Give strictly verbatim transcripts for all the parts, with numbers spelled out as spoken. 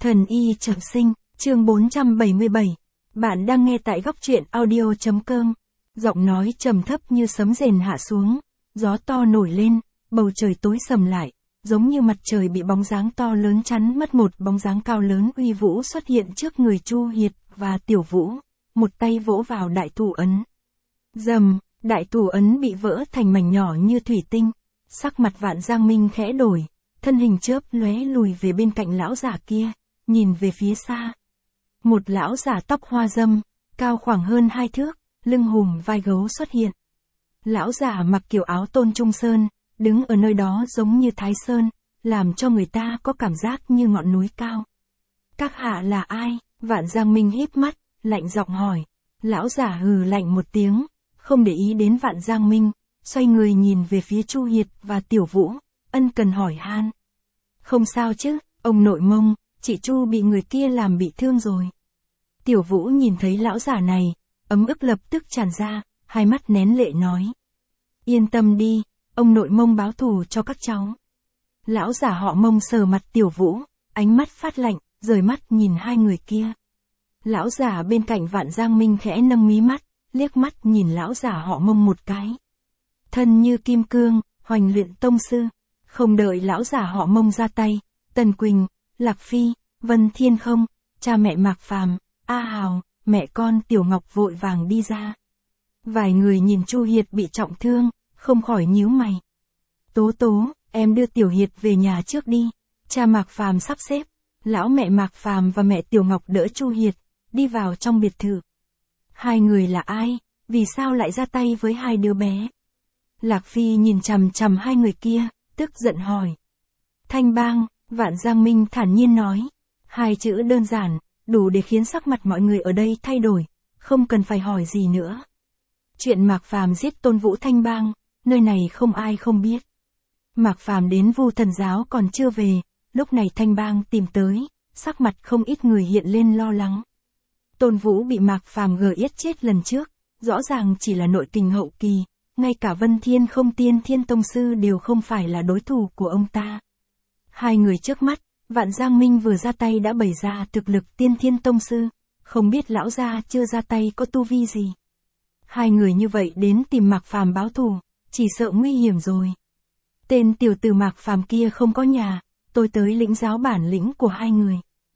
Thần y trọng sinh, chương bốn trăm bảy mươi bảy. Bạn đang nghe tại góc truyện audio.com. Giọng nói trầm thấp như sấm rền hạ xuống, gió to nổi lên, bầu trời tối sầm lại, giống như mặt trời bị bóng dáng to lớn chắn mất. Một bóng dáng cao lớn uy vũ xuất hiện trước người Chu Hiệt và Tiểu Vũ, một tay vỗ vào đại thủ ấn. Rầm, đại thủ ấn bị vỡ thành mảnh nhỏ như thủy tinh. Sắc mặt Vạn Giang Minh khẽ đổi, thân hình chớp lóe lùi về bên cạnh lão giả kia, nhìn về phía xa. Một lão giả tóc hoa râm, cao khoảng hơn hai thước, lưng hùm vai gấu xuất hiện. Lão giả mặc kiểu áo tôn trung sơn, đứng ở nơi đó giống như Thái Sơn, làm cho người ta có cảm giác như ngọn núi cao. Các hạ là ai? Vạn Giang Minh híp mắt, lạnh giọng hỏi. Lão giả hừ lạnh một tiếng, không để ý đến Vạn Giang Minh, xoay người nhìn về phía Chu Hiệt và Tiểu Vũ, ân cần hỏi han. Không sao chứ, ông nội Mông, chị Chu bị người kia làm bị thương rồi. Tiểu Vũ nhìn thấy lão giả này, ấm ức lập tức tràn ra, hai mắt nén lệ nói. Yên tâm đi, ông nội Mông báo thù cho các cháu. Lão giả họ Mông sờ mặt Tiểu Vũ, ánh mắt phát lạnh, rời mắt nhìn hai người kia. Lão giả bên cạnh Vạn Giang Minh khẽ nâng mí mắt, liếc mắt nhìn lão giả họ Mông một cái. Thân như kim cương, hoành luyện tông sư. Không đợi lão giả họ Mông ra tay, Tần Quỳnh, Lạc Phi, Vân Thiên Không, cha mẹ Mạc Phàm, A Hào, mẹ con Tiểu Ngọc vội vàng đi ra. Vài người nhìn Chu Hiệt bị trọng thương, không khỏi nhíu mày. Tố Tố, em đưa Tiểu Hiệt về nhà trước đi. Cha Mạc Phàm sắp xếp, lão mẹ Mạc Phàm và mẹ Tiểu Ngọc đỡ Chu Hiệt, đi vào trong biệt thự. Hai người là ai? Vì sao lại ra tay với hai đứa bé? Lạc Phi nhìn chằm chằm hai người kia, tức giận hỏi. Thanh Bang, Vạn Giang Minh thản nhiên nói. Hai chữ đơn giản, đủ để khiến sắc mặt mọi người ở đây thay đổi, không cần phải hỏi gì nữa. Chuyện Mạc Phàm giết Tôn Vũ Thanh Bang, nơi này không ai không biết. Mạc Phàm đến Vu Thần Giáo còn chưa về, lúc này Thanh Bang tìm tới, sắc mặt không ít người hiện lên lo lắng. Tôn Vũ bị Mạc Phàm gờ yết chết lần trước, rõ ràng chỉ là nội kình hậu kỳ, ngay cả Vân Thiên Không Tiên Thiên Tông Sư đều không phải là đối thủ của ông ta. Hai người trước mắt, Vạn Giang Minh vừa ra tay đã bày ra thực lực Tiên Thiên Tông Sư, không biết lão gia chưa ra tay có tu vi gì. Hai người như vậy đến tìm Mạc Phàm báo thù, chỉ sợ nguy hiểm rồi. Tên tiểu tử Mạc Phàm kia không có nhà, tôi tới lĩnh giáo bản lĩnh của hai người.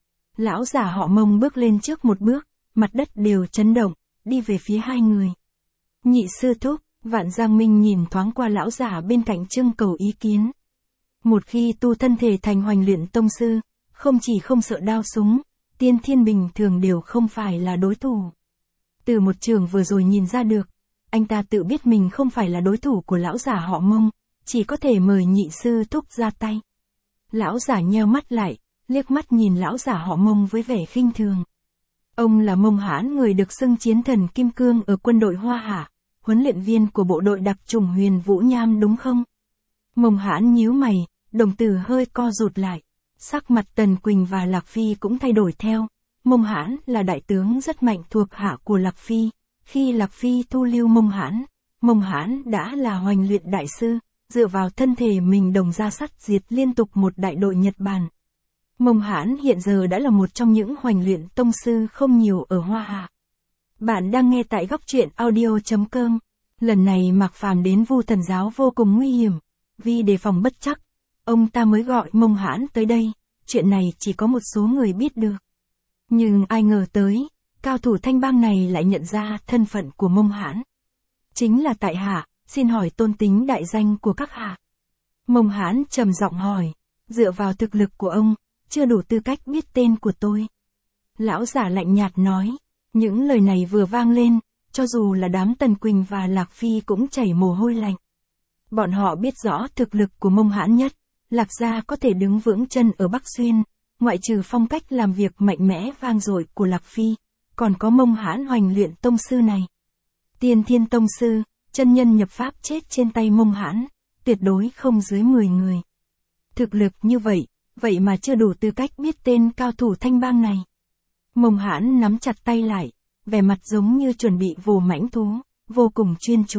Lão giả họ Mông bước lên trước một bước, mặt đất đều chấn động, đi về phía hai người. Nhị sư thúc, Vạn Giang Minh nhìn thoáng qua lão giả bên cạnh trưng cầu ý kiến. Một khi tu thân thể thành hoành luyện tông sư, không chỉ không sợ đao súng, tiên thiên bình thường đều không phải là đối thủ. Từ một trường vừa rồi nhìn ra được, anh ta tự biết mình không phải là đối thủ của lão giả họ Mông, chỉ có thể mời nhị sư thúc ra tay. Lão giả nheo mắt lại, liếc mắt nhìn lão giả họ Mông với vẻ khinh thường. Ông là Mông Hãn, người được xưng chiến thần Kim Cương ở quân đội Hoa Hạ, huấn luyện viên của bộ đội đặc chủng Huyền Vũ Nham đúng không? Mông Hãn nhíu mày, đồng tử hơi co rụt lại. Sắc mặt Tần Quỳnh và Lạc Phi cũng thay đổi theo. Mông Hãn là đại tướng rất mạnh thuộc hạ của Lạc Phi. Khi Lạc Phi thu lưu Mông Hãn, Mông Hãn đã là hoành luyện đại sư, dựa vào thân thể mình đồng ra sắt diệt liên tục một đại đội Nhật Bản. Mông Hãn hiện giờ đã là một trong những hoành luyện tông sư không nhiều ở Hoa Hạ. Bạn đang nghe tại góc truyện audio.com. Lần này Mạc Phàm đến Vu Thần Giáo vô cùng nguy hiểm, vì đề phòng bất trắc, ông ta mới gọi Mông Hãn tới đây, chuyện này chỉ có một số người biết được. Nhưng ai ngờ tới, cao thủ Thanh Bang này lại nhận ra thân phận của Mông Hãn. Chính là tại hạ, xin hỏi tôn tính đại danh của các hạ. Mông Hãn trầm giọng hỏi, dựa vào thực lực của ông, chưa đủ tư cách biết tên của tôi. Lão giả lạnh nhạt nói, những lời này vừa vang lên, cho dù là đám Tần Quỳnh và Lạc Phi cũng chảy mồ hôi lạnh. Bọn họ biết rõ thực lực của Mông Hãn nhất, Lạc gia có thể đứng vững chân ở Bắc Xuyên, ngoại trừ phong cách làm việc mạnh mẽ vang dội của Lạc Phi, còn có Mông Hãn hoành luyện tông sư này. Tiên Thiên Tông Sư, chân nhân nhập pháp chết trên tay Mông Hãn, tuyệt đối không dưới mười người. Thực lực như vậy, vậy mà chưa đủ tư cách biết tên cao thủ Thanh Bang này. Mông Hãn nắm chặt tay lại, vẻ mặt giống như chuẩn bị vồ mãnh thú, vô cùng chuyên chú.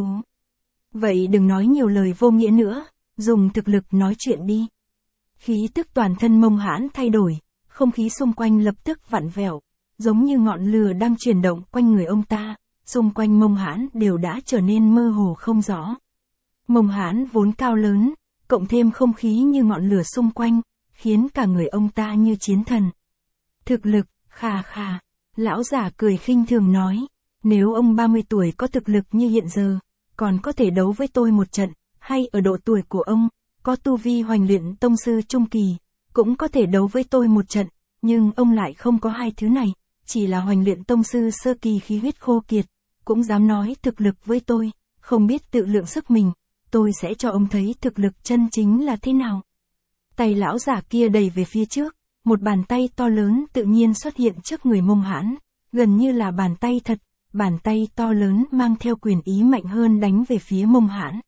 Vậy đừng nói nhiều lời vô nghĩa nữa, dùng thực lực nói chuyện đi. Khí tức toàn thân Mông Hãn thay đổi, không khí xung quanh lập tức vặn vẹo, giống như ngọn lửa đang chuyển động quanh người ông ta, xung quanh Mông Hãn đều đã trở nên mơ hồ không rõ. Mông Hãn vốn cao lớn, cộng thêm không khí như ngọn lửa xung quanh, khiến cả người ông ta như chiến thần. Thực lực, khà khà, lão giả cười khinh thường nói, nếu ông ba mươi tuổi có thực lực như hiện giờ, còn có thể đấu với tôi một trận, hay ở độ tuổi của ông, có tu vi hoành luyện tông sư trung kỳ, cũng có thể đấu với tôi một trận, nhưng ông lại không có hai thứ này, chỉ là hoành luyện tông sư sơ kỳ khí huyết khô kiệt, cũng dám nói thực lực với tôi, không biết tự lượng sức mình, tôi sẽ cho ông thấy thực lực chân chính là thế nào. Tay lão giả kia đẩy về phía trước, một bàn tay to lớn tự nhiên xuất hiện trước người Mông Hãn, gần như là bàn tay thật, bàn tay to lớn mang theo quyền ý mạnh hơn đánh về phía Mông Hãn.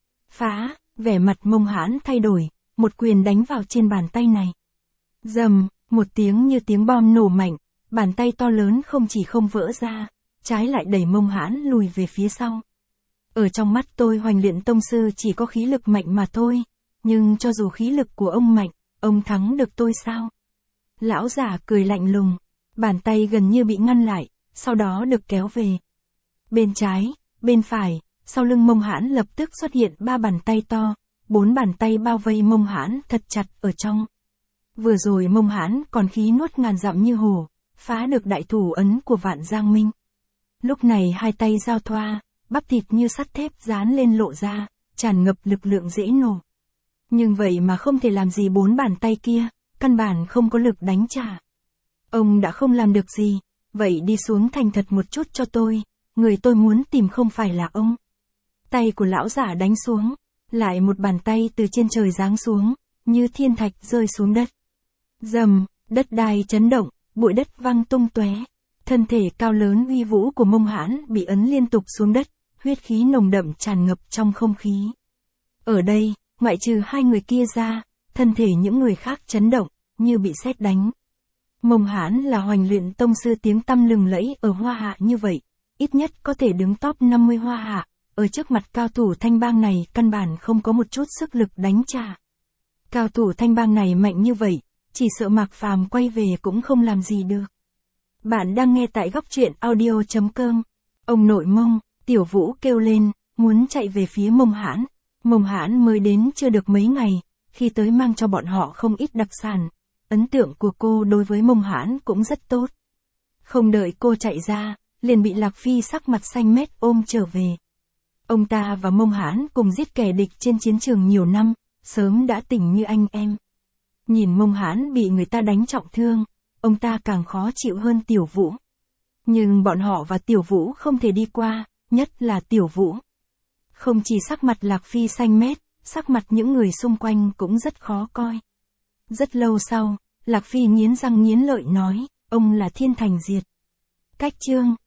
Phá, vẻ mặt Mông Hãn thay đổi, một quyền đánh vào trên bàn tay này. Rầm, một tiếng như tiếng bom nổ mạnh, bàn tay to lớn không chỉ không vỡ ra, trái lại đẩy Mông Hãn lùi về phía sau. Ở trong mắt tôi hoành luyện tông sư chỉ có khí lực mạnh mà thôi, nhưng cho dù khí lực của ông mạnh, ông thắng được tôi sao? Lão giả cười lạnh lùng, bàn tay gần như bị ngăn lại, sau đó được kéo về. Bên trái, bên phải, sau lưng Mông Hãn lập tức xuất hiện ba bàn tay to, bốn bàn tay bao vây Mông Hãn thật chặt ở trong. Vừa rồi Mông Hãn còn khí nuốt ngàn dặm như hổ, phá được đại thủ ấn của Vạn Giang Minh. Lúc này hai tay giao thoa, bắp thịt như sắt thép dán lên lộ ra, tràn ngập lực lượng dễ nổ. Nhưng vậy mà không thể làm gì bốn bàn tay kia, căn bản không có lực đánh trả. Ông đã không làm được gì, vậy đi xuống thành thật một chút cho tôi, người tôi muốn tìm không phải là ông. Tay của lão giả đánh xuống, lại một bàn tay từ trên trời giáng xuống, như thiên thạch rơi xuống đất. Rầm, đất đai chấn động, bụi đất văng tung tóe. Thân thể cao lớn uy vũ của Mông Hãn bị ấn liên tục xuống đất, huyết khí nồng đậm tràn ngập trong không khí. Ở đây, ngoại trừ hai người kia ra, thân thể những người khác chấn động, như bị sét đánh. Mông Hãn là hoành luyện tông sư tiếng tăm lừng lẫy ở Hoa Hạ như vậy, ít nhất có thể đứng top năm mươi Hoa Hạ, ở trước mặt cao thủ Thanh Bang này căn bản không có một chút sức lực đánh trả. Cao thủ Thanh Bang này mạnh như vậy, chỉ sợ Mạc Phàm quay về cũng không làm gì được. Bạn đang nghe tại góc truyện audio chấm com. Ông nội Mông, Tiểu Vũ kêu lên, muốn chạy về phía Mông Hãn. Mông Hãn mới đến chưa được mấy ngày, khi tới mang cho bọn họ không ít đặc sản. Ấn tượng của cô đối với Mông Hãn cũng rất tốt. Không đợi cô chạy ra, liền bị Lạc Phi sắc mặt xanh mét ôm trở về. Ông ta và Mông Hãn cùng giết kẻ địch trên chiến trường nhiều năm, sớm đã tỉnh như anh em. Nhìn Mông Hãn bị người ta đánh trọng thương, ông ta càng khó chịu hơn Tiểu Vũ. Nhưng bọn họ và Tiểu Vũ không thể đi qua, nhất là Tiểu Vũ. Không chỉ sắc mặt Lạc Phi xanh mét, sắc mặt những người xung quanh cũng rất khó coi. Rất lâu sau, Lạc Phi nghiến răng nghiến lợi nói, ông là Thiên Thành Diệt. Cách chương